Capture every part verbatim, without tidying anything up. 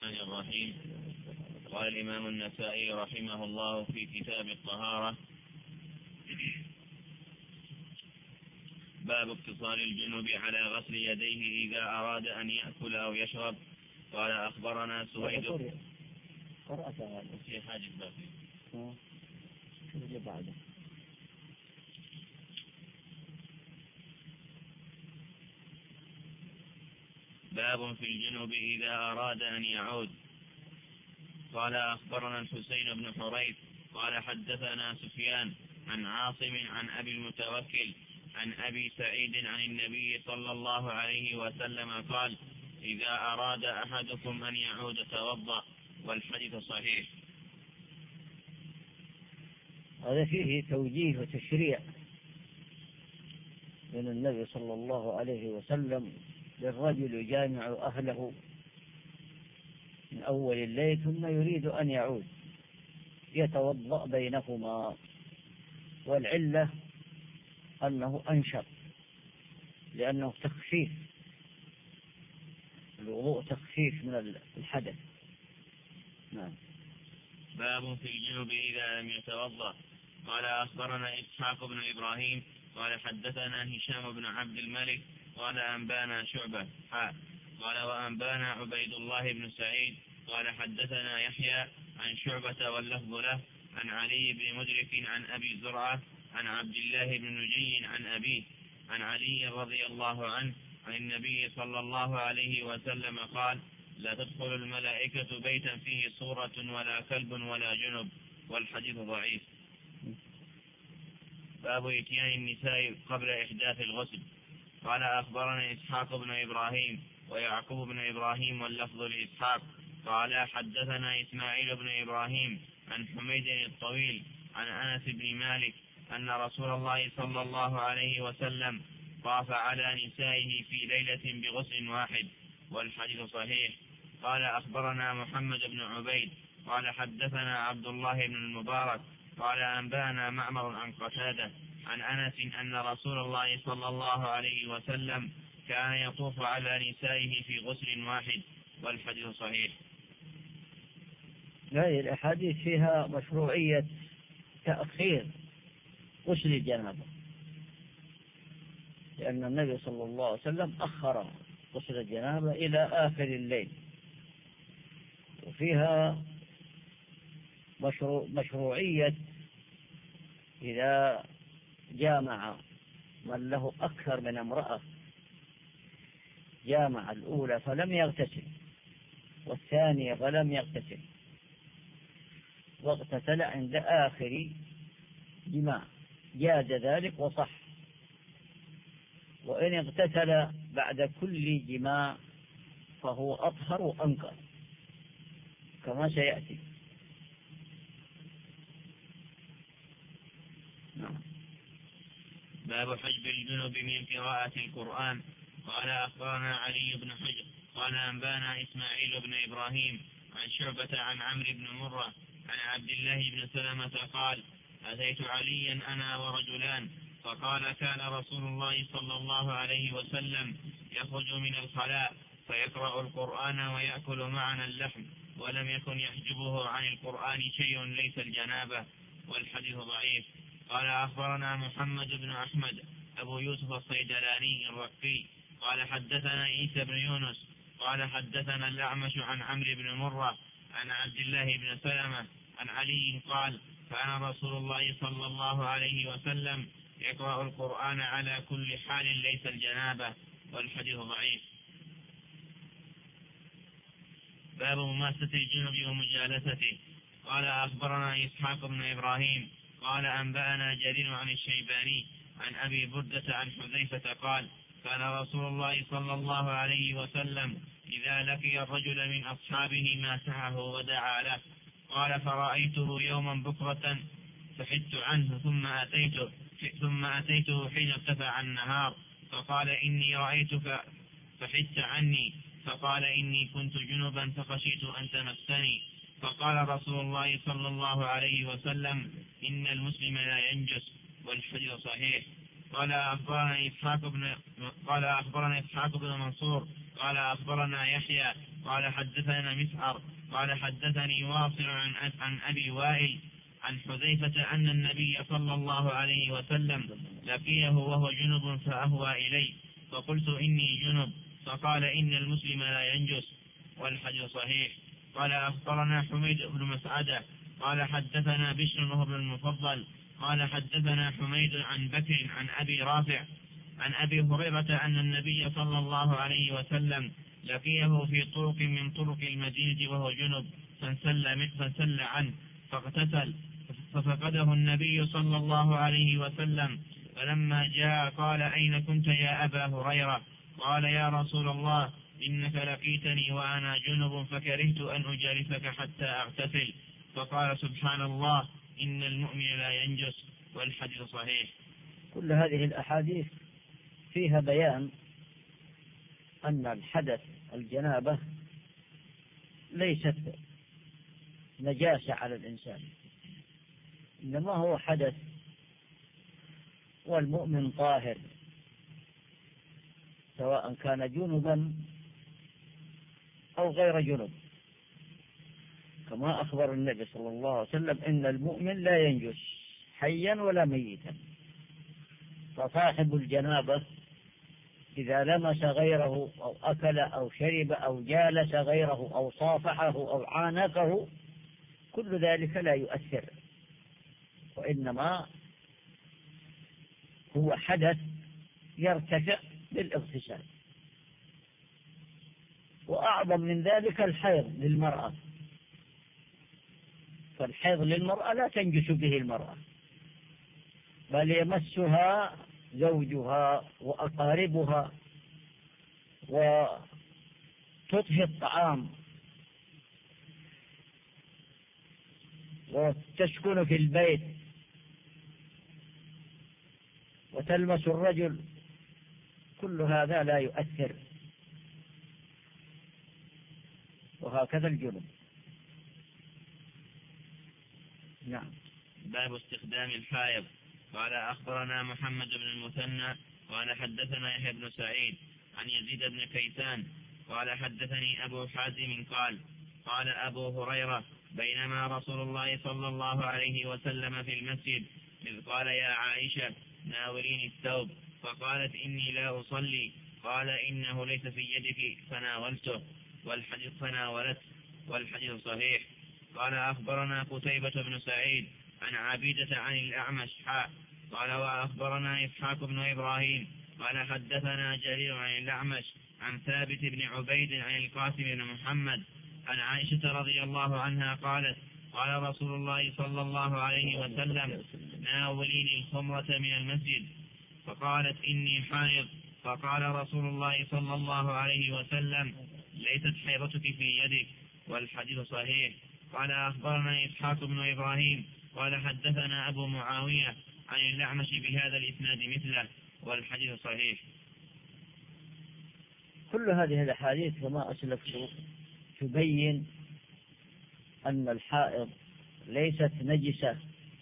الرحمن الرحيم. قال الإمام النسائي رحمه الله في كتاب الطهارة: باب اقتصار الجنب على غسل يديه إذا أراد أن يأكل أو يشرب. قال أخبرنا سويد في حاجة باقي. باب في الجنب إذا أراد أن يعود. قال أخبرنا الحسين بن حريث قال حدثنا سفيان عن عاصم عن أبي المتوكل عن أبي سعيد عن النبي صلى الله عليه وسلم قال: إذا أراد أحدكم أن يعود توضأ. والحديث صحيح. هذا فيه توجيه وتشريع من النبي صلى الله عليه وسلم للرجل يجامع أهله من أول الليل ثم يريد أن يعود يتوضأ بينهما، والعلة أنه أنشط لأنه تخفيف، الوضوء تخفيف من الحدث. نعم. باب في الجنب إذا لم يتوضأ. قال أخبرنا إسحاق بن إبراهيم قال حدثنا هشام بن عبد الملك قال أنبانا شعبة حاء قال وأنبانا عبيد الله بن سعيد قال حدثنا يحيى عن شعبة واللفظ له عن علي بن مدرك عن أبي زرعة عن عبد الله بن نجي عن أبيه عن علي رضي الله عنه عن النبي صلى الله عليه وسلم قال: لا تدخل الملائكة بيتا فيه صورة ولا كلب ولا جنب. والحديث ضعيف. باب إتيان النساء قبل إحداث الغسل. قال أخبرنا إسحاق بن إبراهيم ويعقوب بن إبراهيم واللفظ لإسحاق قال حدثنا إسماعيل بن إبراهيم عن حميد الطويل عن أنس بن مالك أن رسول الله صلى الله عليه وسلم طاف على نسائه في ليلة بغسل واحد. والحديث صحيح. قال أخبرنا محمد بن عبيد قال حدثنا عبد الله بن المبارك قال أنبانا معمر عن قتادة عن أنس أن رسول الله صلى الله عليه وسلم كان يطوف على نسائه في غسل واحد. والحديث صحيح. هذه الأحاديث فيها مشروعية تأخير غسل الجنابة، لأن النبي صلى الله عليه وسلم أخر غسل الجنابة إلى آخر الليل، وفيها مشروع مشروعية إذا جامع من له أكثر من امرأة، جامع الأولى فلم يغتسل والثانية فلم يغتسل واغتسل عند آخر جماع جاز ذلك وصح، وإن اغتسل بعد كل جماع فهو أطهر وأنكر كما سيأتي. نعم. باب حجب الجنب من قراءة القرآن. قال أخبرنا علي بن حجر قال أنبانا إسماعيل بن إبراهيم عن شعبة عن عمرو بن مرة عن عبد الله بن سلمة قال: أتيت عليا أنا ورجلان فقال: كان رسول الله صلى الله عليه وسلم يخرج من الخلاء فيقرأ القرآن ويأكل معنا اللحم، ولم يكن يحجبه عن القرآن شيء ليس الجنابة. والحديث ضعيف. قال أخبرنا محمد بن أحمد أبو يوسف الصيدلاني الرقي قال حدثنا عيسى بن يونس قال حدثنا الأعمش عن عمرو بن مرة عن عبد الله بن سلمة عن علي قال: كان رسول الله صلى الله عليه وسلم يقرأ القرآن على كل حال ليس الجنابة. والحديث ضعيف. باب مماسة الجنب ومجالسته. قال أخبرنا إسحاق بن إبراهيم قال أنبأنا جرير عن الشيباني عن أبي بردة عن حذيفة قال: كان رسول الله صلى الله عليه وسلم إذا لقي الرجل من أصحابه ماسحه ودعا له. قال: فرأيته يوما بكرة فحدت عنه ثم أتيته ثم أتيته حين ارتفع النهار فقال: إني رأيتك فحدت عني، فقال: إني كنت جنبا فخشيت أن تمسني. فقال رسول الله صلى الله عليه وسلم: إن المسلم لا ينجس. والحديث صحيح. قال أخبرنا إسحاق بن قال أخبرنا إسحاق بن منصور قال أخبرنا يحيى قال حدثنا مسعر قال حدثني واصل عن عن أبي وائل عن حذيفة أن النبي صلى الله عليه وسلم لقيه وهو جنب فأهوى إليه فقلت إني جنب فقال إن المسلم لا ينجس والحديث صحيح. قال أخبرنا حميد بن مسعدة قال حدثنا بشر وهو بن المفضل قال حدثنا حميد عن بكر عن أبي رافع عن أبي هريرة أن النبي صلى الله عليه وسلم لقيه في طرق من طرق المدينة وهو جنب فانسل, فانسل عنه فاغتسل ففقده النبي صلى الله عليه وسلم فلما جاء قال أين كنت يا أبا هريرة؟ قال يا رسول الله إنك لقيتني وأنا جنب فكرهت أن أجالسك حتى أغتسل فقال سبحان الله إن المؤمن لا ينجس والحديث صحيح. كل هذه الأحاديث فيها بيان أن الحدث الجنابة ليست نجاسة على الإنسان إنما هو حدث والمؤمن طاهر سواء كان جنبا أو غير جنب كما أخبر النبي صلى الله عليه وسلم إن المؤمن لا ينجس حيا ولا ميتا. فصاحب الجنابة إذا لمس غيره أو أكل أو شرب أو جالس غيره أو صافحه أو عانقه كل ذلك لا يؤثر وإنما هو حدث يرتفع بالاغتسال. وأعظم من ذلك الحيض للمرأة فالحيض للمرأة لا تنجس به المرأة بل يمسها زوجها وأقاربها وتطهي الطعام وتسكن في البيت وتلمس الرجل كل هذا لا يؤثر وهكذا الجنب. نعم. باب استخدام الحائض. قال أخبرنا محمد بن المثنى قال حدثنا يحيى بن سعيد عن يزيد بن كيسان قال حدثني أبو حازم قال قال أبو هريرة بينما رسول الله صلى الله عليه وسلم في المسجد إذ قال يا عائشة ناوليني الثوب فقالت إني لا أصلي قال إنه ليس في يدك فناولته والحديث فناولته والحديث صحيح. قال أخبرنا قتيبة بن سعيد عن عبيدة عن الأعمش حاء قال وأخبرنا إسحاق بن إبراهيم قال حدثنا جرير عن الأعمش عن ثابت بن عبيد عن القاسم بن محمد عن عائشة رضي الله عنها قالت قال رسول الله صلى الله عليه وسلم ناوليني الخمرة من المسجد فقالت إني حائض فقال رسول الله صلى الله عليه وسلم ليست حيضتك في يدك والحديث صحيح. قال أخبرنا إسحاق بن إبراهيم قال حدثنا أبو معاوية عن الأعمش بهذا الإسناد مثله والحديث صحيح. كل هذه الأحاديث كما أسلفت تبين أن الحائض ليست نجسة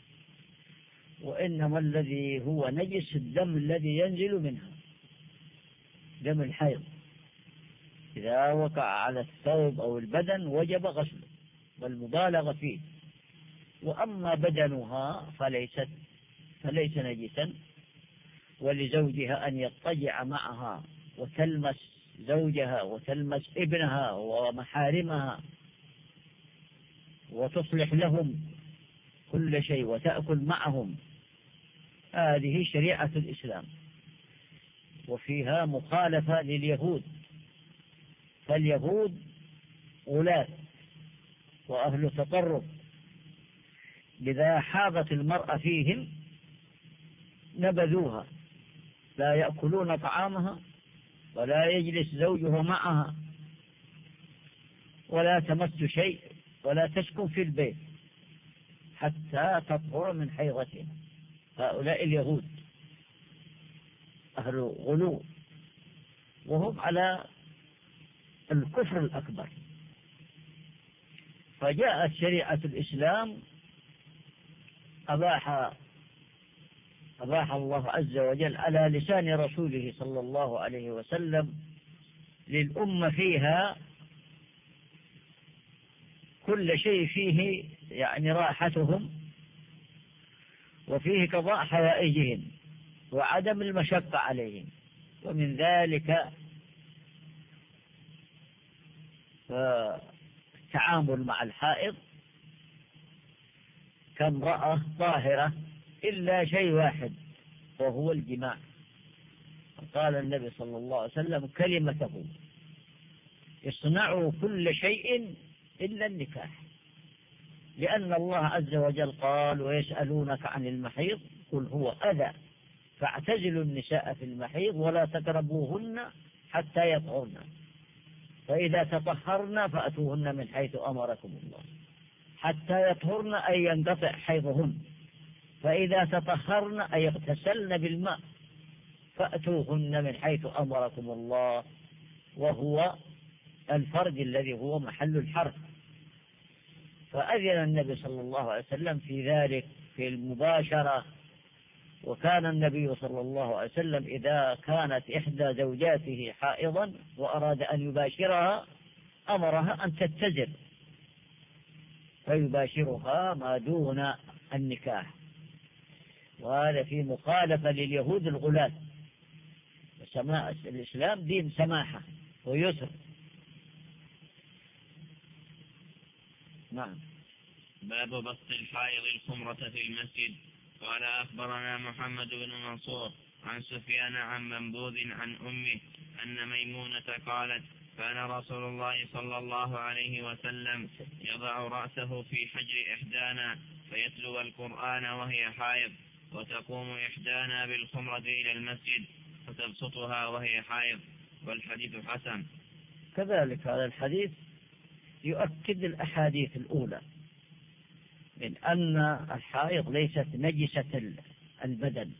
وإنما الذي هو نجس الدم الذي ينزل منها دم الحيض إذا وقع على الثوب أو البدن وجب غسله والمبالغة فيه. وأما بدنها فليست فليس نجسا ولزوجها أن يضطجع معها وتلمس زوجها وتلمس ابنها ومحارمها وتصلح لهم كل شيء وتأكل معهم. هذه شريعة الإسلام وفيها مخالفة لليهود فاليهود غلاة وأهل تطرف إذا حاضت المرأة فيهم نبذوها لا يأكلون طعامها ولا يجلس زوجها معها ولا تمس شيء ولا تسكن في البيت حتى تطهر من حيضتها. هؤلاء اليهود أهل غلو وهم على الكفر الأكبر. فجاءت شريعة الإسلام أباح أباح الله عز وجل على لسان رسوله صلى الله عليه وسلم للأمة فيها كل شيء فيه يعني راحتهم وفيه قضاء حوائجهم وعدم المشقة عليهم. ومن ذلك التعامل مع الحائض كامرأة طاهرة إلا شيء واحد وهو الجماع. قال النبي صلى الله عليه وسلم كلمته: اصنعوا كل شيء إلا النكاح، لأن الله عز وجل قال: ويسألونك عن المحيض قل هو أذى فاعتزلوا النساء في المحيض ولا تقربوهن حتى يطهرن، فإذا تطهرن فأتوهن من حيث أمركم الله، حتى يطهرن أي ينقطع حيضهن، فإذا تطهرن أي اغتسلن بالماء فأتوهن من حيث أمركم الله، وهو الفرج الذي هو محل الحرث. فأذن النبي صلى الله عليه وسلم في ذلك في المباشرة. وكان النبي صلى الله عليه وسلم إذا كانت إحدى زوجاته حائضا وأراد أن يباشرها أمرها أن تتزر فيباشرها ما دون النكاح، وهذا في مخالفة لليهود الغلاة. الإسلام دين سماحة ويسر. نعم. باب بسط الحائض الخمرة في المسجد. قال أخبرنا محمد بن منصور عن سفيان عن منبوذ عن أمه أن ميمونة قالت: كان رسول الله صلى الله عليه وسلم يضع رأسه في حجر إحدانا فيتلو القرآن وهي حائض، وتقوم إحدانا بالخمرة إلى المسجد فتبسطها وهي حائض، والحديث حسن. كذلك هذا الحديث يؤكد الأحاديث الأولى من أن الحائض ليست نجسة البدن،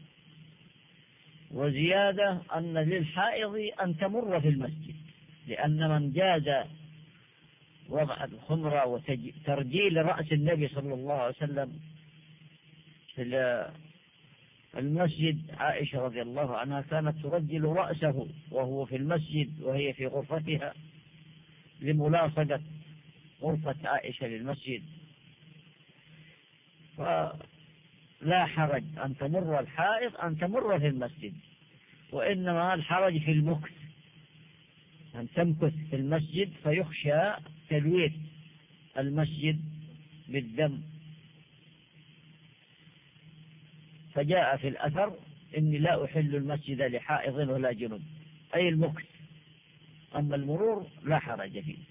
وزيادة أن للحائض أن تمر في المسجد، لأن من جاز وضع الخمرة وترجيل رأس النبي صلى الله عليه وسلم في المسجد، عائشة رضي الله عنها كانت ترجل رأسه وهو في المسجد وهي في غرفتها لملاصقة غرفة عائشة للمسجد، فلا حرج أن تمر الحائض أن تمر في المسجد، وإنما الحرج في المكث، أن تمكث في المسجد فيخشى تلويث المسجد بالدم. فجاء في الأثر: إني لا أحل المسجد لحائض ولا جنب، أي المكث، أما المرور لا حرج فيه.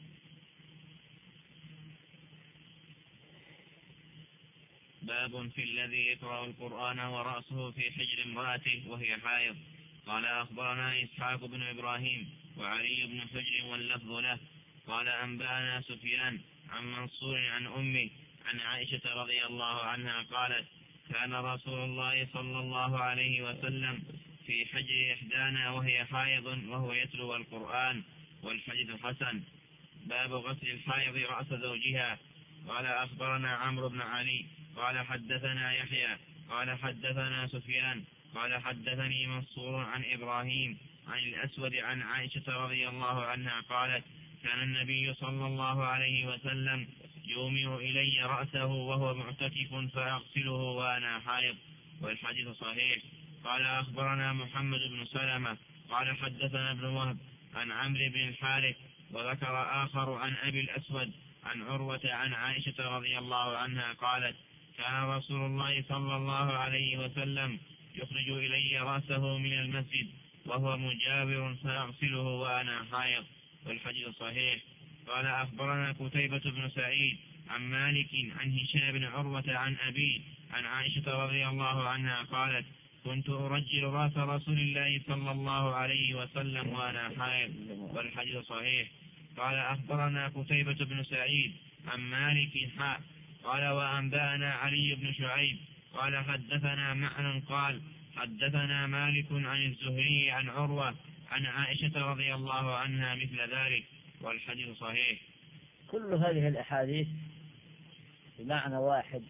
باب في الذي يقرأ القرآن ورأسه في حجر امرأته وهي حائض. قال أخبرنا إسحاق بن إبراهيم وعلي بن حجر واللفظ له. قال أنبأنا سفيان عن منصور عن أمي عن عائشة رضي الله عنها قالت: كان رسول الله صلى الله عليه وسلم في حجر إحدانا وهي حائض وهو يتلو القرآن، والحديث حسن. باب غسل الحائض رأس زوجها. قال أخبرنا عمرو بن علي قال حدثنا يحيى قال حدثنا سفيان قال حدثني منصور عن إبراهيم عن الأسود عن عائشة رضي الله عنها قالت: كان النبي صلى الله عليه وسلم يومئ إلي رأسه وهو معتكف فأغسله وأنا حائض، والحديث صحيح. قال أخبرنا محمد بن سلمة قال حدثنا ابن وهب عن عمرو بن الحارث، وذكر آخر عن أبي الأسود عن عروة عن عائشة رضي الله عنها قالت: كان رسول الله صلى الله عليه وسلم يخرج إلي رأسه من المسجد وهو مجاور فأغسله وأنا حائض، والحديث صحيح. قال أخبرنا قتيبة بن سعيد عن مالك عن هشام بن عروة عن أبي عن عائشة رضي الله عنها قالت: كنت أرجل رأس رسول الله صلى الله عليه وسلم وأنا حائض، والحديث صحيح. قال أخبرنا قتيبة بن سعيد عن مالك حاء قال وأنبأنا علي بن شعيب قال حدثنا معن قال حدثنا مالك عن الزهري عن عروة عن عائشة رضي الله عنها مثل ذلك، والحديث صحيح. كل هذه الأحاديث بمعنى واحد،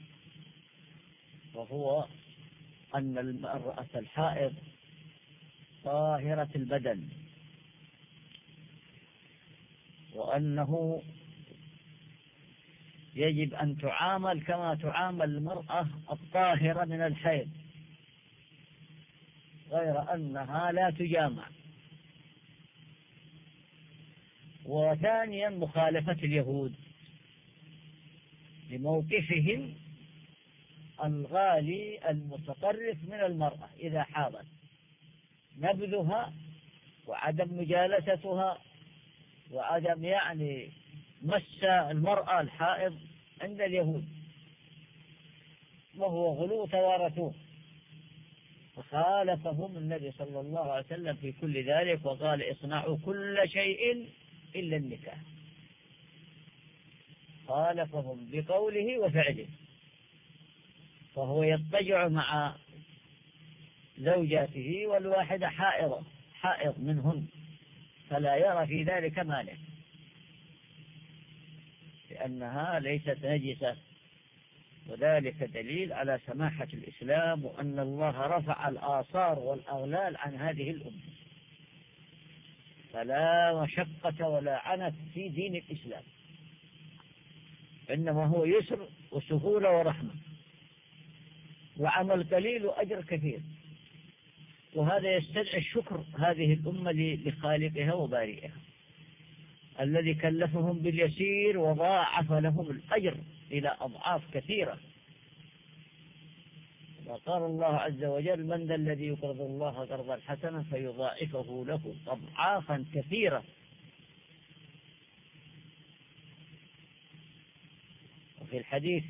وهو أن المرأة الحائض طاهرة البدن، وأنه يجب أن تعامل كما تعامل المرأة الطاهرة من الحيض، غير أنها لا تجامع. وثانيا مخالفة اليهود لموقفهم الغالي المتطرف من المرأة إذا حاضت، نبذها وعدم مجالستها وعدم يعني مس المرأة الحائض عند اليهود، وهو غلو توارثوه. فخالفهم النبي صلى الله عليه وسلم في كل ذلك، وقال اصنعوا كل شيء إلا النكاح. خالفهم بقوله وفعله، فهو يضطجع مع زوجاته والواحدة حائضة حائض منهن، فلا يرى في ذلك مانع، لأنها ليست نجسة. وذلك دليل على سماحة الإسلام، وأن الله رفع الآثار والأغلال عن هذه الأمة، فلا مشقة ولا عنت في دين الإسلام، إنما هو يسر وسهولة ورحمة، وعمل قليل وأجر كثير. وهذا يستدعي الشكر هذه الأمة لخالقها وبارئها الذي كلفهم باليسير وضاعف لهم الأجر إلى أضعاف كثيرة. وقال الله عز وجل من ذا الذي يقرض الله قرضا حسنا فيضاعفه له أضعافا كثيرة. وفي الحديث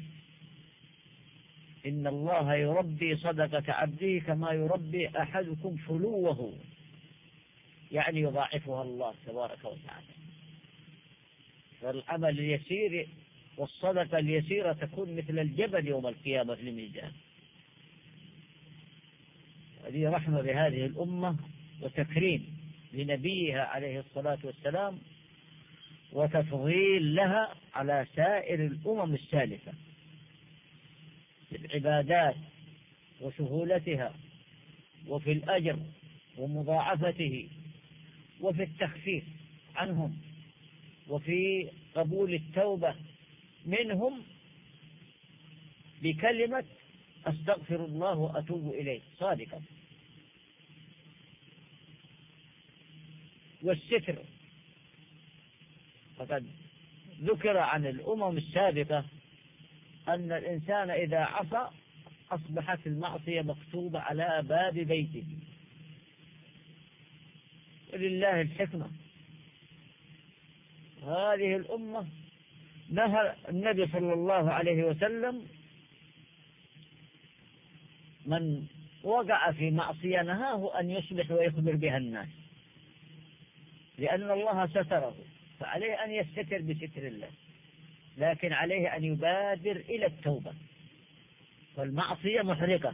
إن الله يربي صدقة عبده كما يربي أحدكم فلوه، يعني يضاعفها الله تبارك وتعالى. فالعمل اليسير والصدقة اليسيرة تكون مثل الجبل يوم القيامة في الميزان. هذه رحمة بهذه الأمة وتكريم لنبيها عليه الصلاة والسلام، وتفضيل لها على سائر الأمم السالفة في العبادات وسهولتها، وفي الأجر ومضاعفته، وفي التخفيف عنهم، وفي قبول التوبة منهم بكلمة أستغفر الله وأتوب إليه صادقا. والستر، فقد ذكر عن الأمم السابقة أن الإنسان إذا عصى أصبحت المعصية مكتوبة على باب بيته، ولله الحكمة. هذه الأمة نهى النبي صلى الله عليه وسلم من وقع في معصية نهاه أن يصبح ويخبر بها الناس، لأن الله ستره، فعليه أن يستتر بستر الله، لكن عليه أن يبادر إلى التوبة، فالمعصية محرقة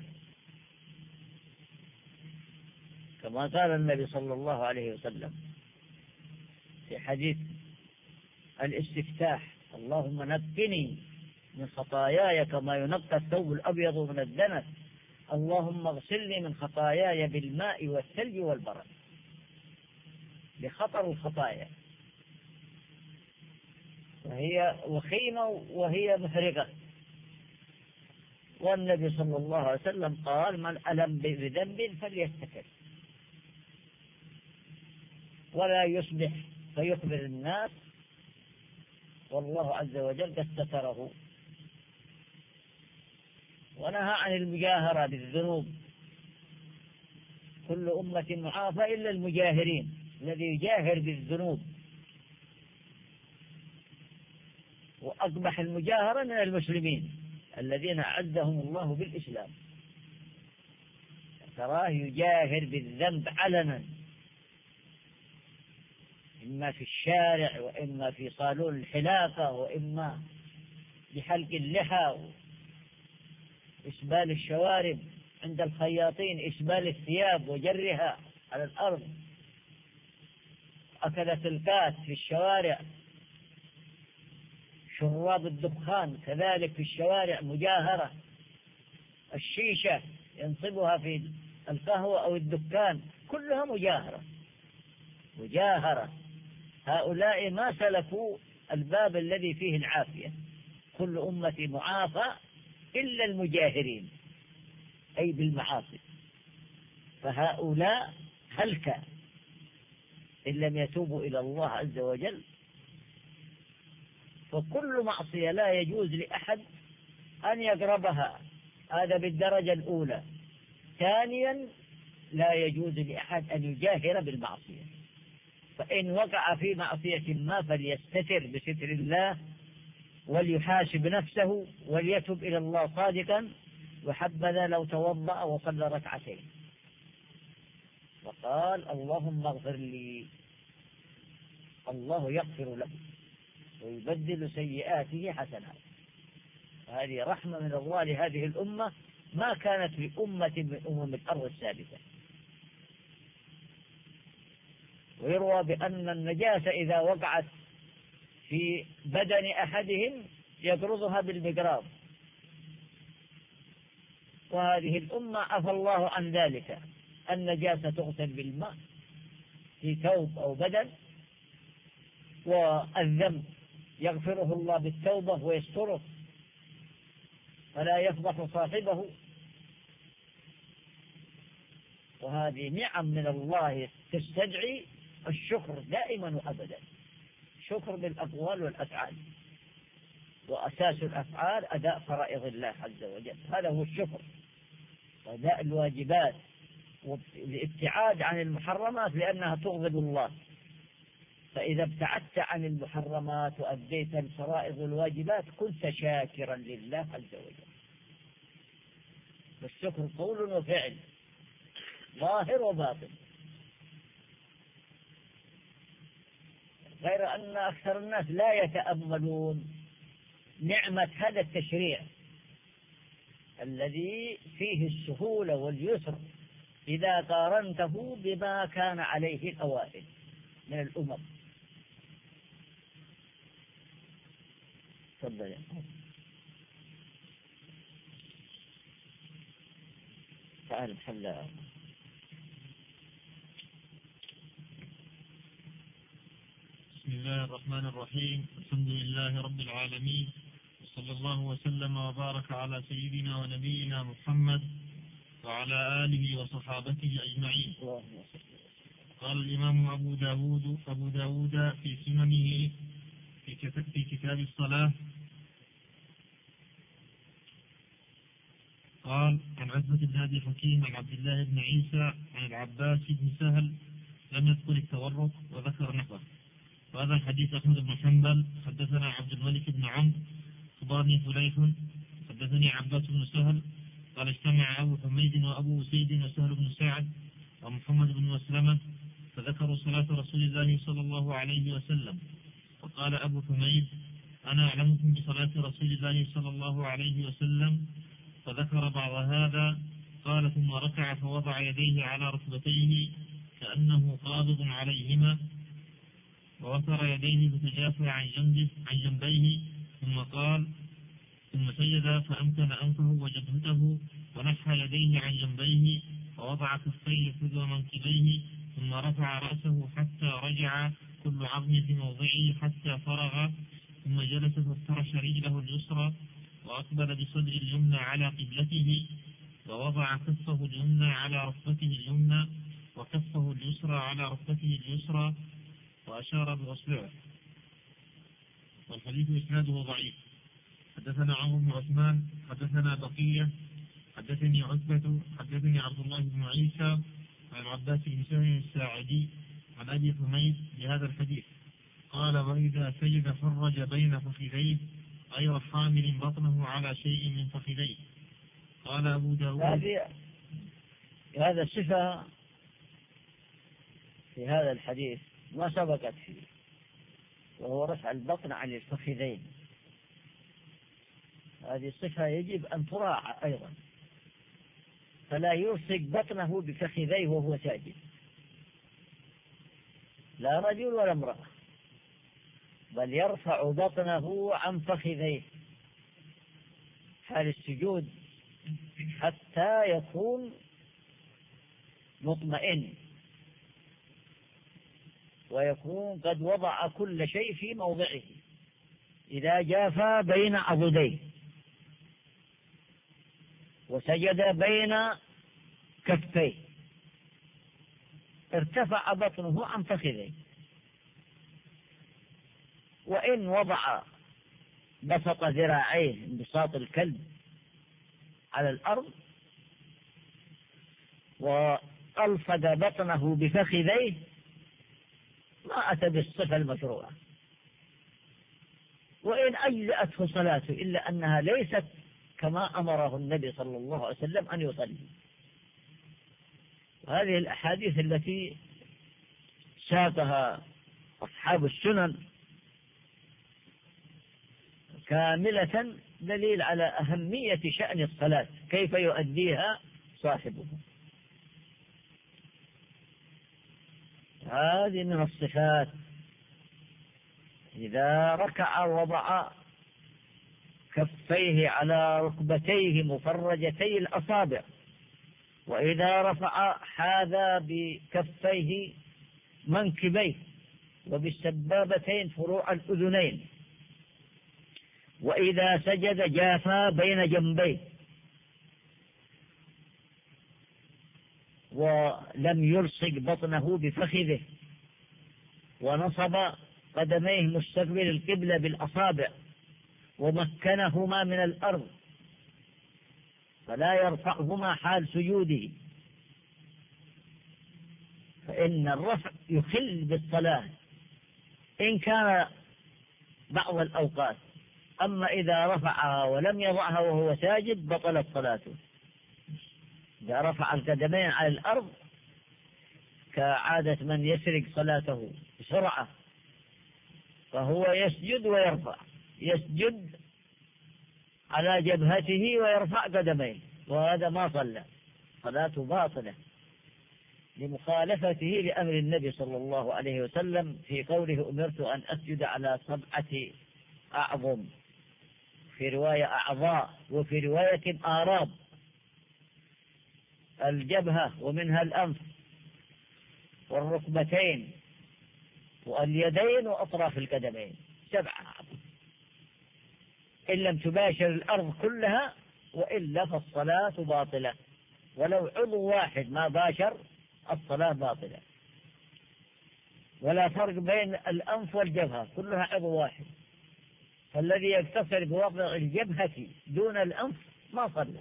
كما قال النبي صلى الله عليه وسلم في حديث الاستفتاح: اللهم نقني من خطاياي كما ينقى الثوب الأبيض من الدنس، اللهم اغسلني من خطاياي بالماء والثلج والبرد، لخطر الخطايا، وهي وخيمة وهي محرقة. والنبي صلى الله عليه وسلم قال: من ألم بذنب فليستتر ولا يصبح فيخبر الناس، والله عز وجل قد ستره. ونهى عن المجاهرة بالذنوب، كل أمة معافى إلا المجاهرين، الذي يجاهر بالذنوب. وأقبح المجاهرة من المسلمين الذين أعزهم الله بالإسلام، تراه يجاهر بالذنب علنا، إما في الشارع، وإما في صالون الحلاقة، وإما بحلق اللحى وإسبال الشوارب عند الخياطين، إسبال الثياب وجرها على الأرض، أكلت الكاس في الشوارع، شراب الدخان كذلك في الشوارع مجاهرة، الشيشة ينصبها في القهوة أو الدكان، كلها مجاهرة مجاهرة. هؤلاء ما سلكوا الباب الذي فيه العافية، كل أمتي معافى إلا المجاهرين أي بالمعاصي، فهؤلاء هلك إن لم يتوبوا إلى الله عز وجل. فكل معصية لا يجوز لأحد أن يقربها، هذا بالدرجة الأولى. ثانيا لا يجوز لأحد أن يجاهر بالمعصية، فإن وقع في معصية ما فليستتر بستر الله وليحاسب نفسه وليتب إلى الله صادقا، وحبذا لو توضأ وصلى ركعتين وقال اللهم اغفر لي، الله يغفر له ويبدل سيئاته حسنات. هذه رحمة من الله لهذه الأمة ما كانت لأمة من أمم الأرض السابقة. ويروى بأن النجاسة إذا وقعت في بدن أحدهم يطردها بالمقراض، وهذه الأمة عفى الله عن ذلك. النجاسة تغسل بالماء في ثوب أو بدن، والذنب يغفره الله بالتوبة ويستره فلا يفضح صاحبه. وهذه نعم من الله تستدعي الشكر دائما وأبدا، شكر بالأقوال والأفعال، وأساس الأفعال أداء فرائض الله عز وجل، هذا هو الشكر، وأداء الواجبات والابتعاد عن المحرمات لأنها تغضب الله. فإذا ابتعدت عن المحرمات وأديت الفرائض والواجبات كنت شاكرا لله عز وجل. والشكر قول وفعل ظاهر وباطن، غير أن أكثر الناس لا يتأملون نعمة هذا التشريع الذي فيه السهولة واليسر إذا قارنته بما كان عليه الأوائل من الأمم. تفضل. تعال بحل. بسم الله الرحمن الرحيم، الحمد لله رب العالمين، وصلى الله وسلم وبارك على سيدنا ونبينا محمد وعلى آله وصحابته أجمعين. قال الإمام أبو داود, أبو داود في سننه في كتاب الصلاة قال عن عزة بن أبي حكيم عن عبد الله بن عيسى عن العباس بن سهل لم يذكر التورق وذكر نحوه. وهذا الحديث أحمد بن حنبل حدثنا عبد الملك بن عمرو أخبرني فليح حدثني عباس بن سهل قال اجتمع أبو حميد وأبو سيد وسهل بن سعد ومحمد بن مسلمة فذكروا صلاة رسول الله صلى الله عليه وسلم، فقال أبو حميد أنا أعلمكم بصلاة رسول الله صلى الله عليه وسلم، فذكر بعض هذا. قال ثم ركع فوضع يديه على ركبتيه كأنه قابض عليهما، ووتر يديه فتجافى عن جنبه عن جنبيه، ثم قال ثم سجد فأمكن أنفه وجبهته ونحى يديه عن جنبيه ووضع كفيه حذو منكبيه، ثم رفع رأسه حتى رجع كل عظم في موضعه حتى فرغ، ثم جلس فافترش رجله اليسرى وأقبل بصدر اليمنى على قبلته، ووضع كفه اليمنى على ركبته اليمنى وكفه اليسرى على ركبته اليسرى وأشار بأصبعه. والحديث إسناده ضعيف. حدثنا عمرو بن عثمان حدثنا بقية حدثني عتبة حدثني عبد الله بن عيسى عن عباس بن سهل الساعدي عن أبي حميد بهذا الحديث قال وإذا سجد فرج بين فخذيه غير حامل بطنه على شيء من فخذيه. قال أبو داود هذا الصفة في هذا الحديث ما سبقت فيه، وهو رفع البطن عن الفخذين. هذه الصفة يجب أن تراعى أيضا، فلا يلصق بطنه بفخذيه وهو ساجد، لا رجل ولا امرأة، بل يرفع بطنه عن فخذيه حال السجود حتى يكون مطمئن ويكون قد وضع كل شيء في موضعه. إذا جافا بين عضديه وسجد بين كفيه ارتفع بطنه عن فخذيه، وإن وضع بسط ذراعيه انبساط الكلب على الأرض وألفد بطنه بفخذيه ما أتى بالصفة المشروعة، وإن أجزأته صلاته إلا أنها ليست كما أمره النبي صلى الله عليه وسلم أن يصلي. هذه الأحاديث التي ساقها أصحاب السنن كاملة دليل على أهمية شأن الصلاة كيف يؤديها صاحبه. هذه من الصفات. إذا ركع وضع كفيه على ركبتيه مفرجتي الأصابع، وإذا رفع حاذا بكفيه منكبيه وبالسبابتين فروع الأذنين، وإذا سجد جافا بين جنبيه ولم يلصق بطنه بفخذه، ونصب قدميه مستقبل القبلة بالأصابع ومكنهما من الأرض فلا يرفعهما حال سجوده، فإن الرفع يخل بالصلاة إن كان بعض الأوقات، أما إذا رفعها ولم يضعها وهو ساجد بطلت صلاته. إذا رفع القدمين على الأرض كعادة من يسرق صلاته بسرعة فهو يسجد ويرفع، يسجد على جبهته ويرفع قدميه، وهذا ما صلى، صلاته باطلة لمخالفته لأمر النبي صلى الله عليه وسلم في قوله أمرت أن أسجد على سبعة أعظم، في رواية أعضاء، وفي رواية آراب، الجبهة ومنها الأنف والركبتين واليدين وأطراف القدمين، سبعة أعظم إن لم تباشر الأرض كلها، وإلا فالصلاة باطلة، ولو عضو واحد ما باشر الصلاة باطلة. ولا فرق بين الأنف والجبهة، كلها عضو واحد، فالذي يقتصر بوضع الجبهة دون الأنف ما صلى،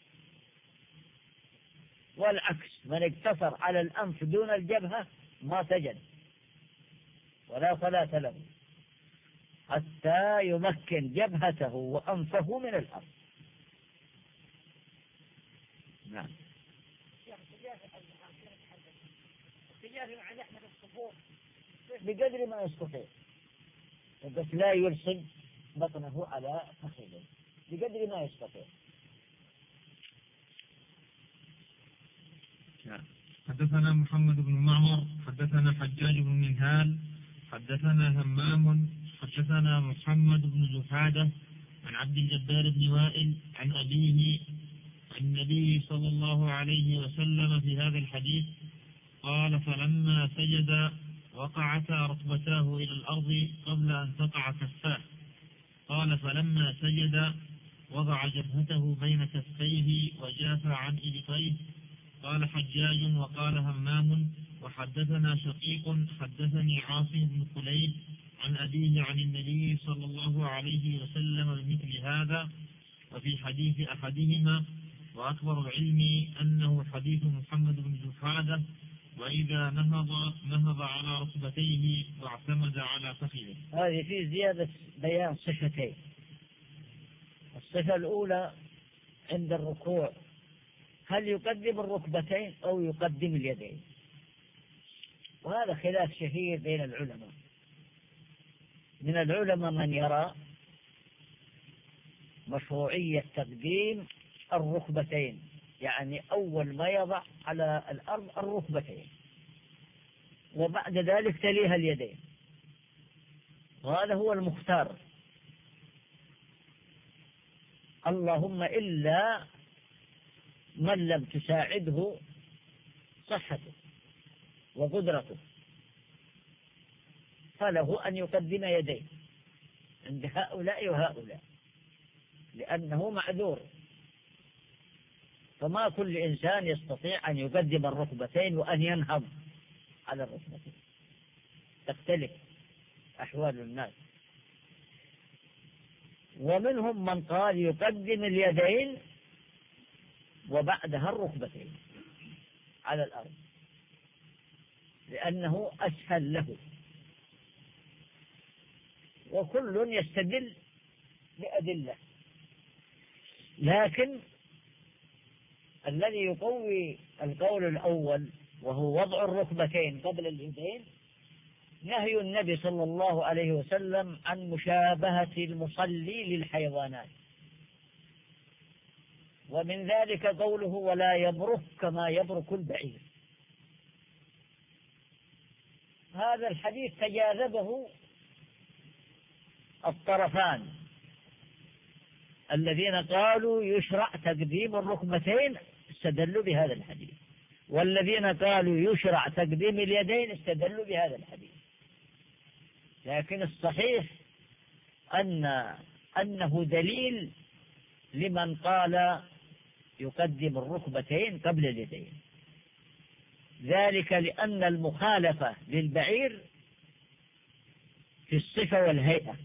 والعكس من اقتصر على الأنف دون الجبهة ما سجد ولا صلاة له حتى يمكن جبهته وأنفه من الأرض. نعم. بقدر ما يستطيع، بس لا يلصق بطنه على فخذه، بقدر ما يستطيع. حدثنا محمد بن معمر حدثنا حجاج بن منهال حدثنا همام حدثنا محمد بن جحادة عن عبد الجبار بن وائل عن أبيه عن النبي صلى الله عليه وسلم في هذا الحديث قال فلما سجد وقعتا ركبتاه إلى الأرض قبل أن تقع كفاه، قال فلما سجد وضع جبهته بين كفيه وجاف عن إبطيه. قال حجاج وقال همام وحدثنا شقيق حدثني عاصم بن خليل عن أبيه عن النبي صلى الله عليه وسلم بمثل هذا، وفي حديث أحدهما وأكبر العلم أنه حديث محمد بن جحادة وإذا نهض نهض على ركبتيه واعتمد على فخذه. هذه في زيادة بيان صفتين. الصفة الأولى عند الركوع هل يقدم الركبتين أو يقدم اليدين، وهذا خلاف شهير بين العلماء. من العلماء من يرى مشروعية تقديم الركبتين، يعني أول ما يضع على الأرض الركبتين وبعد ذلك تليها اليدين، وهذا هو المختار، اللهم إلا من لم تساعده صحته وقدرته فله أن يقدم يديه، عند هؤلاء وهؤلاء، لأنه معذور. فما كل إنسان يستطيع أن يقدم الركبتين وأن ينهض على الركبتين، تختلف أحوال الناس. ومنهم من قال يقدم اليدين وبعدها الركبتين على الأرض لأنه أسهل له، وكل يستدل بأدلة. لكن الذي يقوي القول الأول وهو وضع الركبتين قبل اليدين نهي النبي صلى الله عليه وسلم عن مشابهة المصلي للحيوانات، ومن ذلك قوله ولا يبرك كما يبرك البعير. هذا الحديث تجاذبه الطرفان، الذين قالوا يشرع تقديم الركبتين استدلوا بهذا الحديث، والذين قالوا يشرع تقديم اليدين استدلوا بهذا الحديث. لكن الصحيح أن أنه دليل لمن قال يقدم الركبتين قبل اليدين، ذلك لأن المخالفة للبعير في الصفة والهيئة،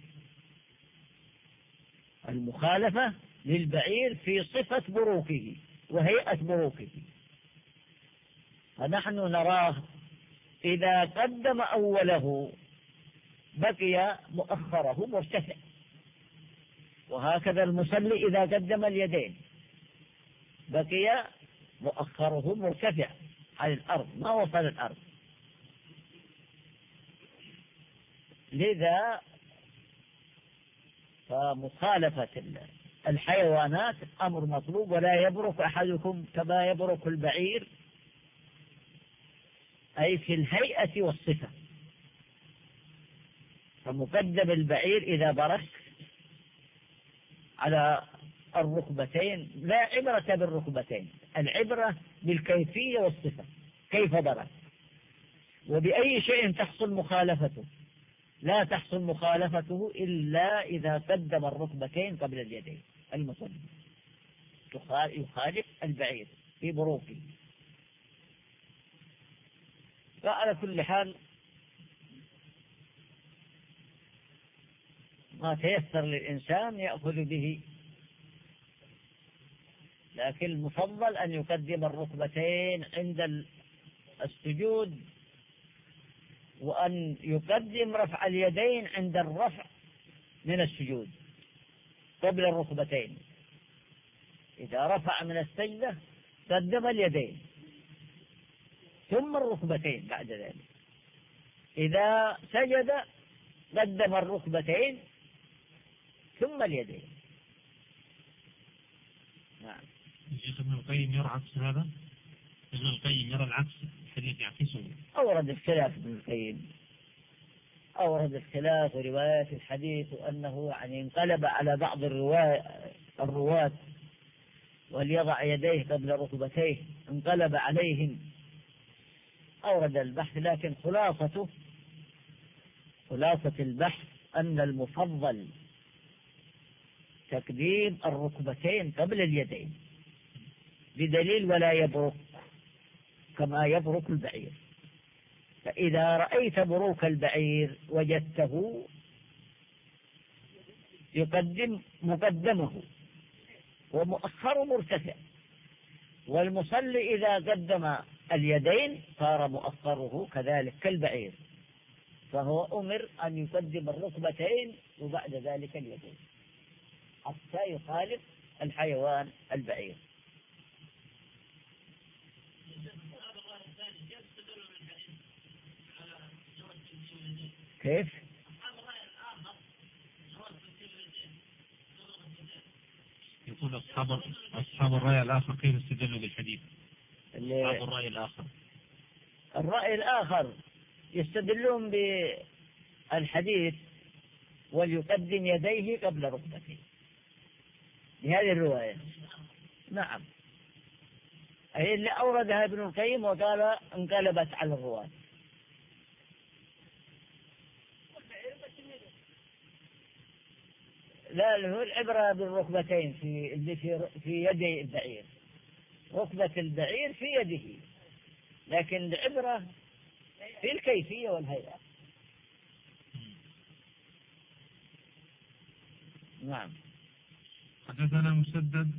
المخالفة للبعير في صفة بروكه وهيئة بروكه. فنحن نراه إذا قدم أوله بقي مؤخره مرتفع، وهكذا المصلي إذا قدم اليدين بقي مؤخره مرتفع على الأرض ما وصل الأرض. لذا فمخالفة الحيوانات أمر مطلوب، ولا يبرك أحدكم كما يبرك البعير، أي في الهيئة والصفة. فمقدم البعير إذا برك على الركبتين لا عبرة بالركبتين، العبرة بالكيفية والصفة، كيف برك وبأي شيء تحصل مخالفته. لا تحصل مخالفته إلا إذا قدم الركبتين قبل اليدين المصلي، يخالف البعير في بروكه. فعلى كل حال ما تيسر للإنسان يأخذ به، لكن المفضل أن يقدم الركبتين عند السجود، وأن يقدم رفع اليدين عند الرفع من السجود قبل الركبتين. إذا رفع من السجدة قدم اليدين ثم الركبتين بعد ذلك. إذا سجد قدم الركبتين ثم اليدين. نعم. الشيخ ابن القيم يرى عكس هذا؟ ابن القيم يرى العكس، الحديث يعكسه. أورد الخلاف ابن القيم، أورد الخلاف وروايات الحديث، وأنه يعني انقلب على بعض الرواة وليضع يديه قبل ركبتيه، انقلب عليهم. أورد البحث، لكن خلاصته خلاصة البحث أن المفضل تقديم الركبتين قبل اليدين، بدليل ولا يبرك كما يبرك البعير. فإذا رأيت بروك البعير وجدته يقدم مقدمه ومؤخر مرتفع، والمصلي إذا قدم اليدين صار مؤخره كذلك كالبعير، فهو أمر أن يقدم الركبتين وبعد ذلك اليدين حتى يخالف الحيوان البعير. كيف؟ يقول أصحاب أصحاب الرأي الآخر كيف استدلوا بالحديث؟ أصحاب الرأي الآخر الرأي الآخر يستدلون بالحديث وليقدم يديه قبل ركبتيه بهذه الرواية. نعم، أي اللي أوردها ابن القيم وقال انقلبت على الرواة. لا، هو العبرة بالركبتين في اللي في في يدي البعير، ركبة البعير في يده، لكن العبرة في الكيفية والهيئة. نعم. حدثنا مسدد.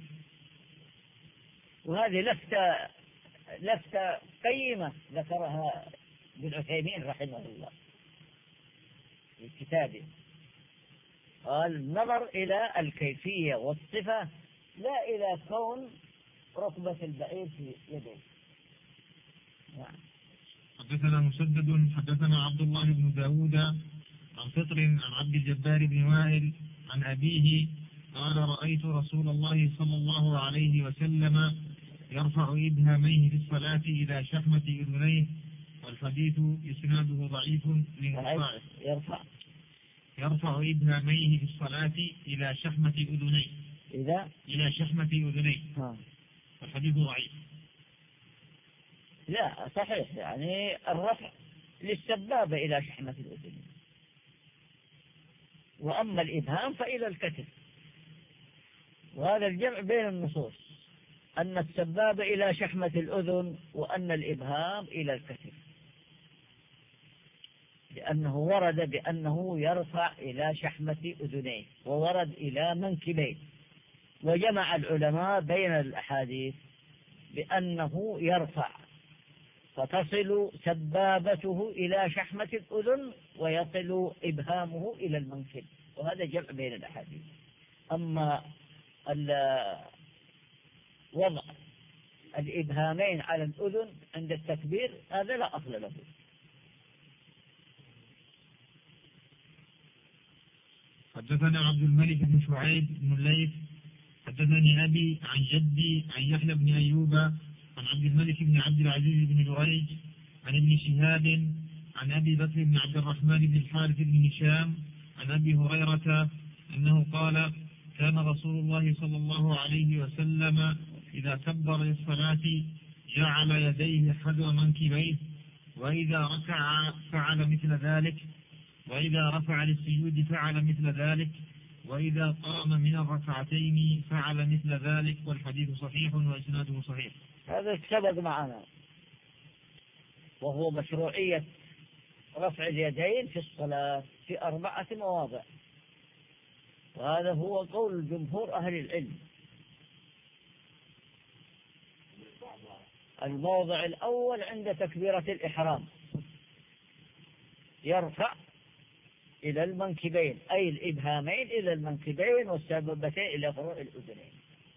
وهذه لفتة لفتة قيمة ذكرها ابن عثيمين رحمه الله في كتابه، قال النظر إلى الكيفية والصفة لا إلى كون ركبة البعير في يده. نعم. حدثنا مسدد. حدثنا عبد الله بن داود عن فطر عن عبد الجبار بن وائل عن أبيه قال رأيت رسول الله صلى الله عليه وسلم يرفع إبهاميه في الصلاة إلى شحمة أذنيه، والحديث إسناده ضعيف لانقطاعه. يرفع يرفع إبهاميه في الصلاة إلى شحمة أذنيه إذا إلى شحمة أذنيه، والحديث ضعيف. لا صحيح، يعني الرفع للسبابة إلى شحمة الأذن، وأما الإبهام فإلى الكتف. وهذا الجمع بين النصوص، أن السبابة إلى شحمة الأذن وأن الإبهام إلى الكتف، لأنه ورد بأنه يرفع إلى شحمة أذنيه وورد إلى منكبيه، وجمع العلماء بين الأحاديث بأنه يرفع فتصل سبابته إلى شحمة الأذن ويصل إبهامه إلى المنكب، وهذا جمع بين الأحاديث. أما وضع الإبهامين على الأذن عند التكبير هذا لا أصل له. حدثنا عبد الملك بن شعيب بن الليث حدثني أبي عن جدي عن يحيى بن أيوب عن عبد الملك بن عبد العزيز بن جريج عن ابن شهاب عن أبي بكر بن عبد الرحمن بن الحارث بن هشام عن أبي هريرة أنه قال كان رسول الله صلى الله عليه وسلم إذا كبر للصلاة جعل يديه حذو منكبيه، وإذا ركع فعل مثل ذلك، وإذا رفع للسجود فعل مثل ذلك، وإذا قام من الركعتين فعل مثل ذلك، والحديث صحيح وإسناده صحيح. هذا سبق معنا، وهو مشروعية رفع اليدين في الصلاة في أربعة مواضع، وهذا هو قول جمهور أهل العلم. الموضع الأول عند تكبيرة الإحرام يرفع إلى المنكبين، أي الإبهامين إلى المنكبين والسبابتين إلى فروع الأذنين.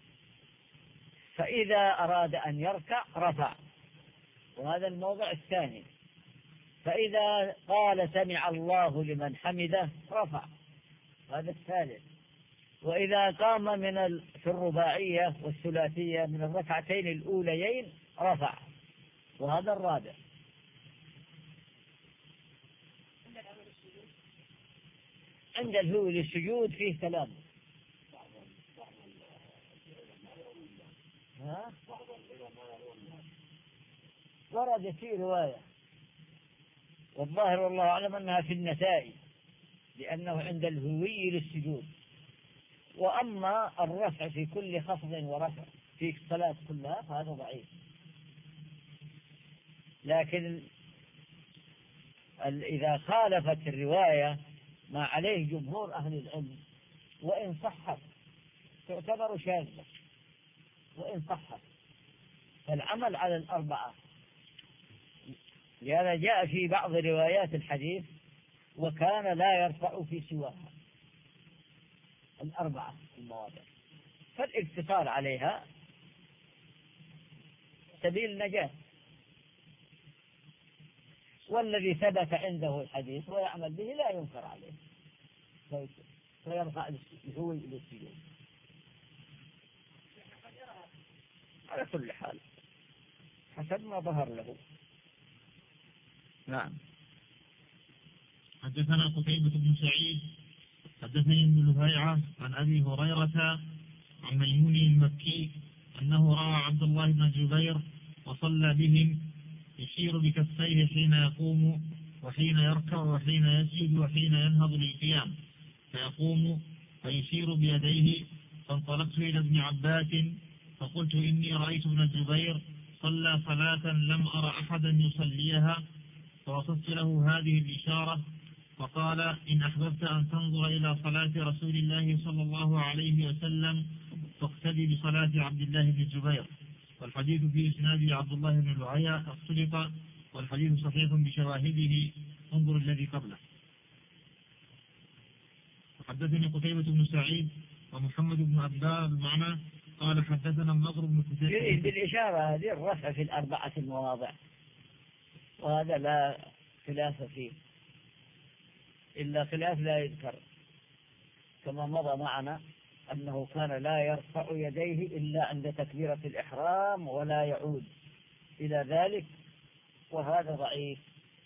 فإذا أراد أن يركع رفع، وهذا الموضع الثاني. فإذا قال سمع الله لمن حمده رفع، هذا الثالث. وإذا قام من في الرباعية والثلاثية من الركعتين الأوليين رفع، وهذا الرابع. عند الهوي للسجود فيه كلام. ها؟ ورد في رواية، والظاهر والله أعلم أنها في النسائي، لأنه عند الهوي للسجود. وأما الرفع في كل خفض ورفع في الصلاة كلها فهذا ضعيف. لكن إذا خالفت الرواية ما عليه جمهور أهل العلم، وإن صحت تعتبر شاذة، وإن صحت فالعمل على الأربعة. لهذا جاء في بعض روايات الحديث وكان لا يرفع في سواها، الأربعة المواضع، فالاقتصار عليها سبيل نجاة. والذي ثبت عنده الحديث ويعمل به لا ينكر عليه، فيرفع الهوي إلى السجود على كل حال حسب ما ظهر له. نعم. حدثنا قتيبة بن سعيد حدثني ابن لهيعة عن أبي هريرة عن ميمون المكي أنه رأى عبد الله بن الزبير وصلى بهم يشير بكفيه حين يقوم وحين يركع وحين يسجد وحين ينهض للقيام، فيقوم فيشير بيديه، فانطلقت إلى ابن عباس فقلت إني رأيت ابن الزبير صلى صلاة لم أرى أحدا يصليها، فوصفت له هذه الإشارة، فقال إن أحببت أن تنظر إلى صلاة رسول الله صلى الله عليه وسلم فاقتدي بصلاة عبد الله بن الزبير. والحديث في إسناد عبد الله بن لعيا اختلط، والحديث صحيح بشواهده، انظر الذي قبله. حدثني قتيبة بن سعيد ومحمد بن أبدار المعنى قال حدثنا النضر بن كتيب. يريد بالإشارة هذه الرفع في الأربعة المواضع، وهذا لا خلاف فيه، إلا خلاف لا يذكر، كما مضى معنا أنه كان لا يرفع يديه إلا عند تكبيرة الإحرام ولا يعود إلى ذلك، وهذا ضعيف.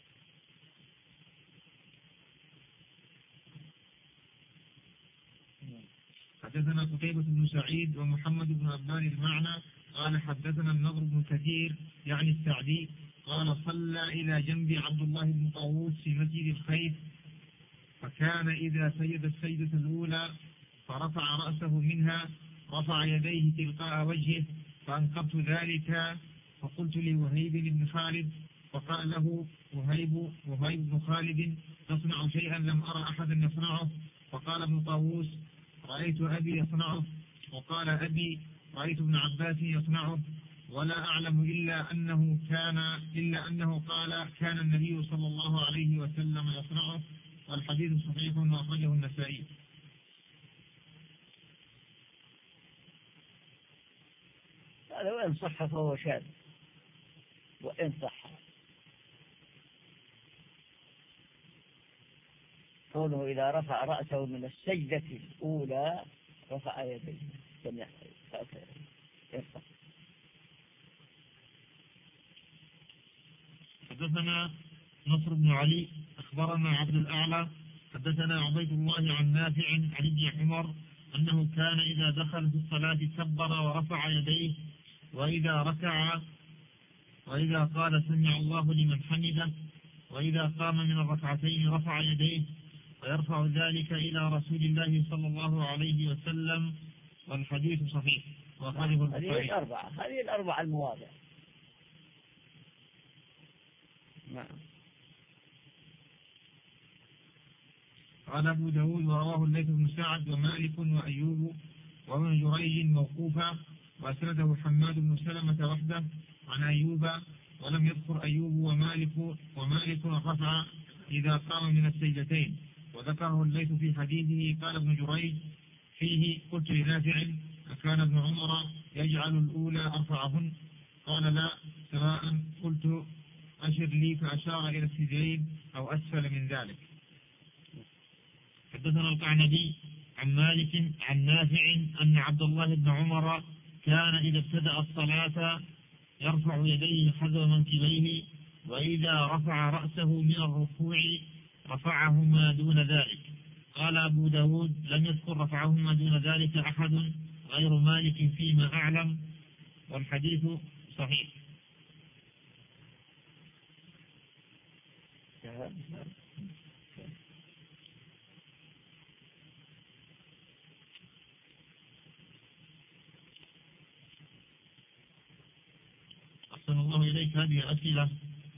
حدثنا قتيبة بن سعيد ومحمد بن أبان المعنى قال حدثنا النضر بن كثير يعني السعدي قال صلى إلى جنب عبد الله بن طاووس في مسجد الخيف، فكان إذا سجد السجدة الأولى فرفع رأسه منها رفع يديه تلقاء وجهه، فأنكرت ذلك فقلت لوهيب بن خالد، فقال له وهيب وهيب بن خالد تصنع شيئا لم أرى أحدا يصنعه، فقال ابن طاووس رأيت أبي يصنعه، وقال أبي رأيت ابن عباس يصنعه، ولا أعلم إلا أنه كان إلا أنه قال كان النبي صلى الله عليه وسلم يصنعه، والحديث صحيح وأخرجه النسائي. هذا وإن صح فهو شاذ، وإن صح كونه إذا رفع رأسه من السجدة الأولى رفع يديه لم يرفع. حدثنا نصر بن علي أخبرنا عبد الأعلى حدثنا عبيد الله عن نافع عن ابن عمر أنه كان إذا دخل في الصلاة كبر ورفع يديه، وإذا ركع وإذا قال سمع الله لمن حمده، وإذا قام من الركعتين رفع يديه، ويرفع ذلك إلى رسول الله صلى الله عليه وسلم، والحديث صحيح وأخرجه البخاري. هذه الأربعة هذه الأربعة المواضع. نعم. قال أبو داود ورواه الليث بن سعد ومالك وأيوب وابن جريج موقوفا، وأسنده حماد بن سلمة وحده عن أيوب، ولم يذكر أيوب ومالك ومالك الرفع إذا قام من السجدتين، وذكره الليث في حديثه. قال ابن جريج فيه قلت لنافع أكان ابن عمر يجعل الأولى أرفعهن؟ قال لا، سواء، قلت أشر لي، فأشار إلى السجدين أو أسفل من ذلك. حدثنا القعنبي عن مالك عن نافع أن عبد الله بن عمر كان إذا ابتدأ الصلاة يرفع يديه حذو منكبيه، وإذا رفع رأسه من الركوع رفعهما دون ذلك. قال أبو داود لم يذكر رفعهما دون ذلك أحد غير مالك فيما أعلم، والحديث صحيح. أحسن الله إليك. هذه أسئلة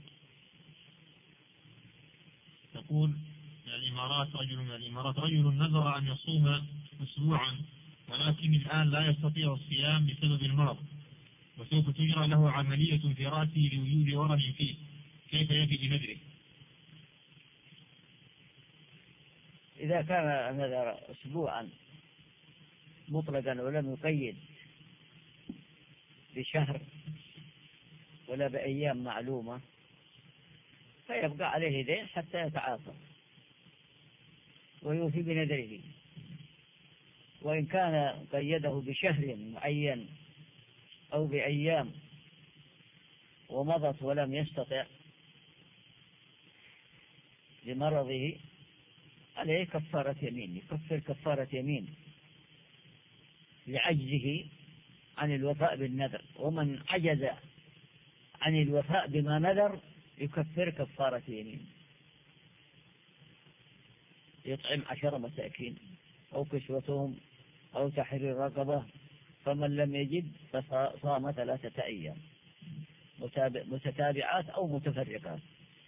تقول الإمارات رجل من الإمارات رجل نذر أن يصوم أسبوعا، ولكن الآن لا يستطيع الصيام بسبب المرض، وسوف تجرى له عملية في رأسه لوجود ورم فيه، كيف يفي بنذره؟ إذا كان نذر أسبوعا مطلقا ولم يقيد بشهر ولا بأيام معلومة فيبقى عليه دين حتى يتعافى ويوفي بنذره. وإن كان قيده بشهر معين أو بأيام ومضت ولم يستطع لمرضه عليه كفارة يمين، يكفر كفارة يمين لعجزه عن الوفاء بالنذر. ومن عجز عن الوفاء بما نذر يكفر كفارة يمين، يطعم عشر مساكين أو كسوتهم أو تحرير رقبة، فمن لم يجد فصام ثلاثة أيام متتابعات أو متفرقات.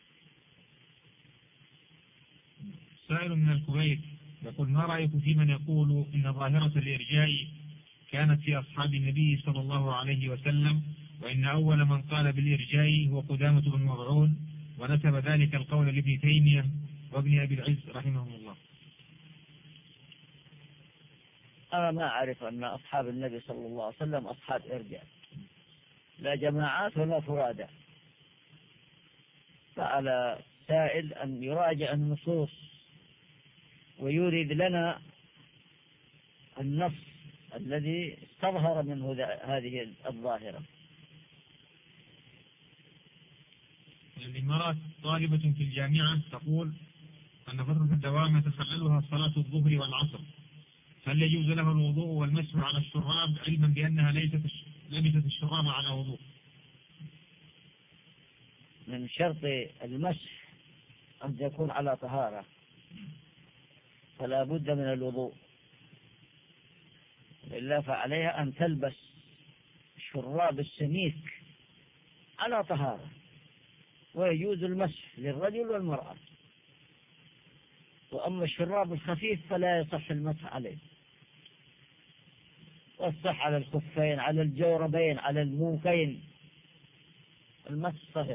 سائل من الكويت يقول: ما رأيكم في من يقول إن ظاهرة الإرجاء كانت في أصحاب النبي صلى الله عليه وسلم، وإن أول من قال بالإرجاء هو قدامة بن مظعون، ونسب ذلك القول لابن تيمية وابن أبي العز رحمهم الله؟ أنا ما أعرف أن أصحاب النبي صلى الله عليه وسلم أصحاب إرجاء، لا جماعات ولا فرادى. فعلى سائل أن يراجع النصوص ويورد لنا النص الذي استظهر منه هذه الظاهرة. الإمارات طالبة في الجامعة تقول أن فترة الدوام يتخللها صلاة الظهر والعصر، هل يجوز له الوضوء والمسح على الشراب علما بأنها ليست لبست الشراب على وضوء؟ من شرط المسح أن يكون على طهارة، فلا بد من الوضوء، إلا فعليها أن تلبس شراب السميك على طهارة، ويجوز المسح للرجل والمرأة. وأما الشراب الخفيف فلا يصح المسح عليه، والصح على الخفين، على الجوربين، على الموكين، المسح صحيح.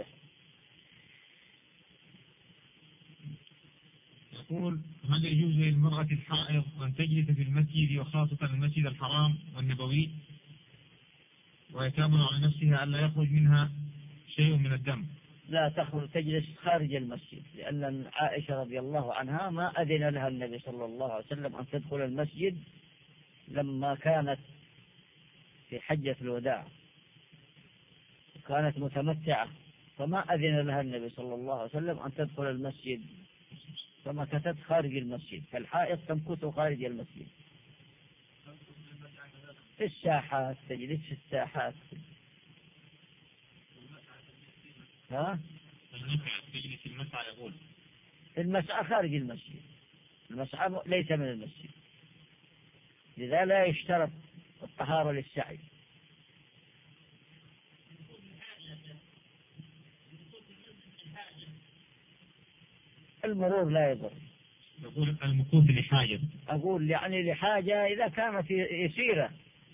يقول: هل يجوز للمرأة الحائض أن تجلس في المسجد وخاصة المسجد الحرام والنبوي ويتامل على نفسها ألا يخرج منها شيء من الدم؟ لا تخرج، تجلس خارج المسجد، لأن عائشة رضي الله عنها ما أذن لها النبي صلى الله عليه وسلم أن تدخل المسجد لما كانت في حجة الوداع، كانت متمتعة، فما أذن لها النبي صلى الله عليه وسلم أن تدخل المسجد، فمكثت خارج المسجد، فالحائض تمكث خارج المسجد في الساحات، تجلس في الساحات. ها؟ المسعى تجلس المسعى، يقول المسعى خارج المسجد، المسعى ليس من المسجد، لذا لا يشترط الطهارة للسعي. المرور لا يضر. يقول المكوث لحاجة. أقول يعني لحاجة إذا كانت يسيرة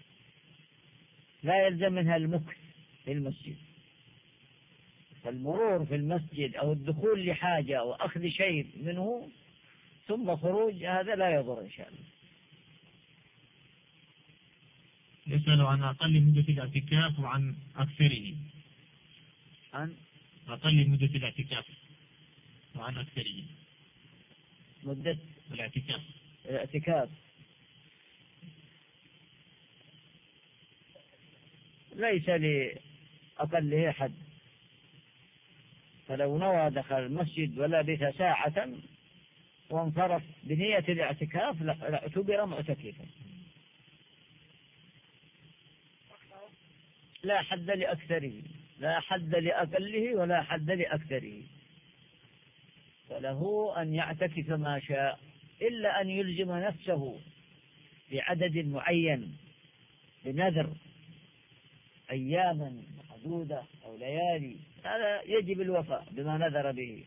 لا يلزم منها المكث في المسجد، فالمرور في المسجد أو الدخول لحاجة أو أخذ شيء منه ثم خروج هذا لا يضر إن شاء الله. يسأل عن أقل مدة الاعتكاف وعن أكثره. عن أقل مدة الاعتكاف وعن أكثره. مدة الاعتكاف الاعتكاف ليس لأقله حد، فلو نوى دخل المسجد ولبث ساعة وانصرف بنية الاعتكاف اعتبر معتكفا. لا حد لأكثره، لا حد لأقله ولا حد لأكثره، فله أن يعتكف ما شاء، إلا أن يلزم نفسه بعدد معين بنذر أياما محدودة أو ليالي، هذا يجب الوفاء بما نذر به.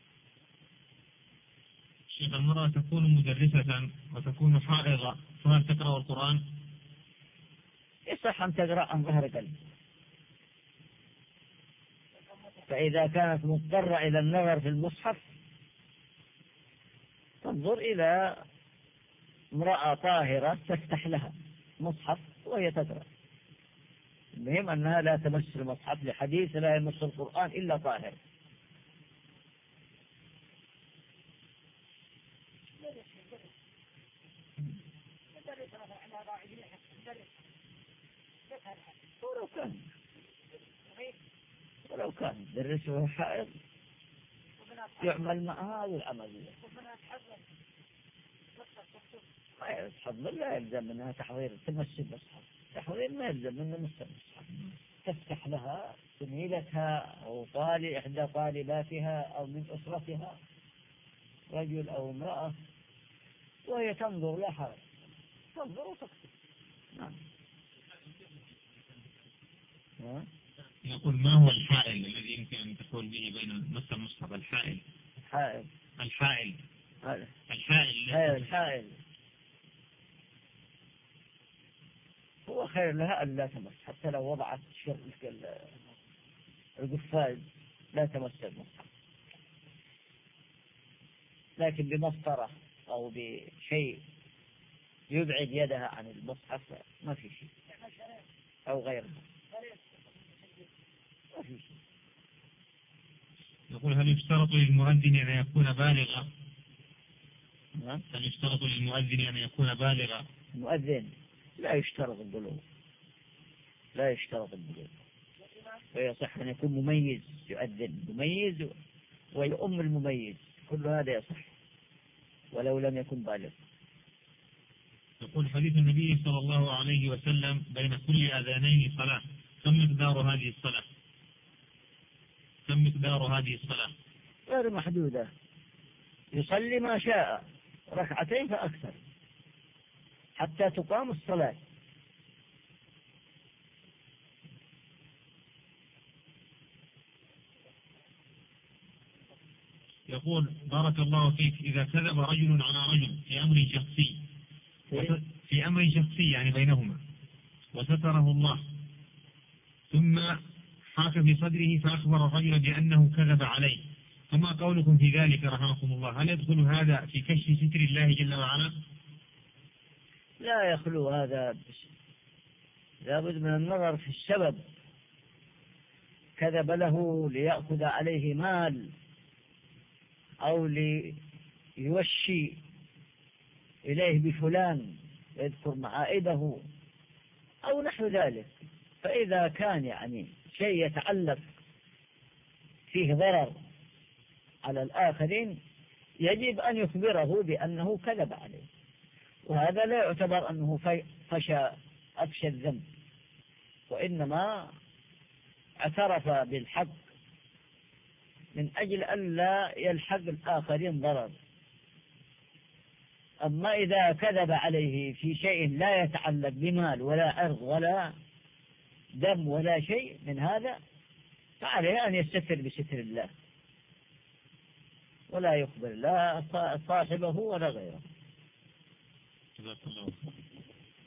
شيخ، المرأة تكون مدرسة وتكون حائضة، فهل تقرأ القرآن؟ يصح أن تقرأ عن ظهر قلب، فإذا كانت مضطرة إلى النظر في المصحف تنظر إلى امرأة طاهرة تفتح لها مصحف وهي تقرأ. المهم أنها لا تمس المصحف، لحديث لا يمس القرآن إلا طاهر. ولو كان ولو كان درسه حائض يعمل مع هذا العمل. حضر لا يلزم منها تحضير تمس المصحف، تحضير ما يلزم منها مس المصحف، تفتح لها زميلتها أو طالب إحدى طالباتها أو من أسرتها رجل أو امرأة وهي تنظر لا حرج، تنظر وتكتب. نعم. يقول ما هو الحائل الذي يمكن أن تكون به بين نص المصحف؟ الحائل الحائل الحائل هذا الحائل هذا الحائل هو خير لها أن لا تمس، حتى لو وضعت شر القفاز لا تمس المصحف، لكن بمسطرة أو بشيء يبعد يدها عن المصحف ما في شيء، أو غيرها ما في شيء. يقول هل يشترط للمؤذن أن يكون بالغا؟ نعم. هل يشترط للمؤذن أن يكون بالغا؟ المؤذن لا يشترط البلوغ، لا يشترط البلوغ، ويصح أن يكون مميز، يؤذن مميز ويؤم المميز، كل هذا يصح ولو لم يكن بالغ. يقول حديث النبي صلى الله عليه وسلم بين كل أذانين صلاة، كم مقدار هذه الصلاة؟ كم مقدار هذه الصلاة؟ غير محدودة، يصلي ما شاء، ركعتين فأكثر حتى تقام الصلاة. يقول بارك الله فيك، إذا كذب رجل على رجل في أمر شخصي في أمر شخصي يعني بينهما وستره الله، ثم حاك في صدره فأخبر الرجل بأنه كذب عليه، فما قولكم في ذلك رحمكم الله؟ هل يدخل هذا في كشف ستر الله جل وعلا؟ لا يخلو هذا، لابد من النظر في السبب. كذب له ليأخذ عليه مال أو ليوشي إليه بفلان يذكر معائبه أو نحو ذلك، فإذا كان يعني شيء يتعلق فيه ضرر على الآخرين يجب أن يخبره بأنه كذب عليه، وهذا لا يعتبر أنه فشى أفشى الذنب، وإنما اعترف بالحق من أجل أن لا يلحق الآخرين ضرر. أما إذا كذب عليه في شيء لا يتعلق بمال ولا أرض ولا دم ولا شيء من هذا، فعليه أن يستتر بستر الله ولا يخبر لا صاحبه ولا غيره.